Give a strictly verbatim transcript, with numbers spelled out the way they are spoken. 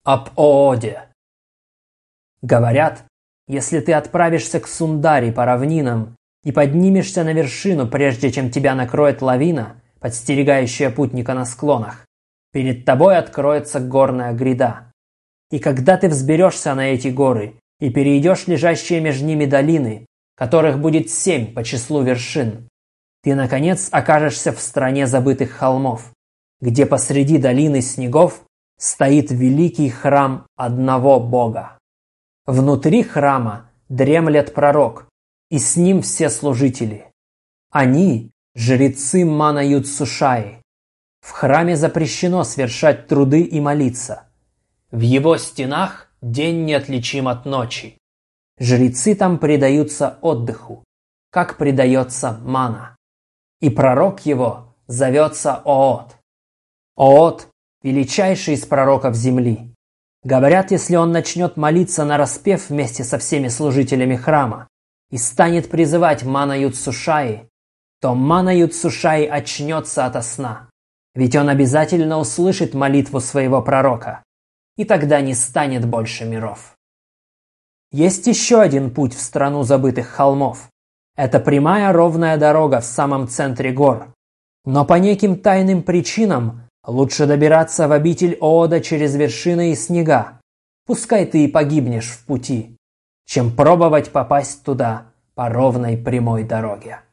Об Ооде. Говорят, если ты отправишься к Сундари по равнинам и поднимешься на вершину, прежде чем тебя накроет лавина, подстерегающая путника на склонах, перед тобой откроется горная гряда. И когда ты взберешься на эти горы и перейдешь лежащие между ними долины, которых будет семь по числу вершин, ты, наконец, окажешься в стране забытых холмов, где посреди долины снегов стоит великий храм одного Бога. Внутри храма дремлет пророк, и с ним все служители. Они – жрецы Мана-Юдсушаи. В храме запрещено совершать труды и молиться. В его стенах день неотличим от ночи. Жрецы там предаются отдыху, как предается мана. И пророк его зовется Оод. Оод – величайший из пророков земли. Говорят, если он начнет молиться нараспев вместе со всеми служителями храма и станет призывать Мана-Юдсушаи, то Мана-Юдсушаи очнется ото сна, ведь он обязательно услышит молитву своего пророка, и тогда не станет больше миров. Есть еще один путь в страну забытых холмов. Это прямая ровная дорога в самом центре гор. Но по неким тайным причинам лучше добираться в обитель Оода через вершины и снега, пускай ты и погибнешь в пути, чем пробовать попасть туда по ровной прямой дороге.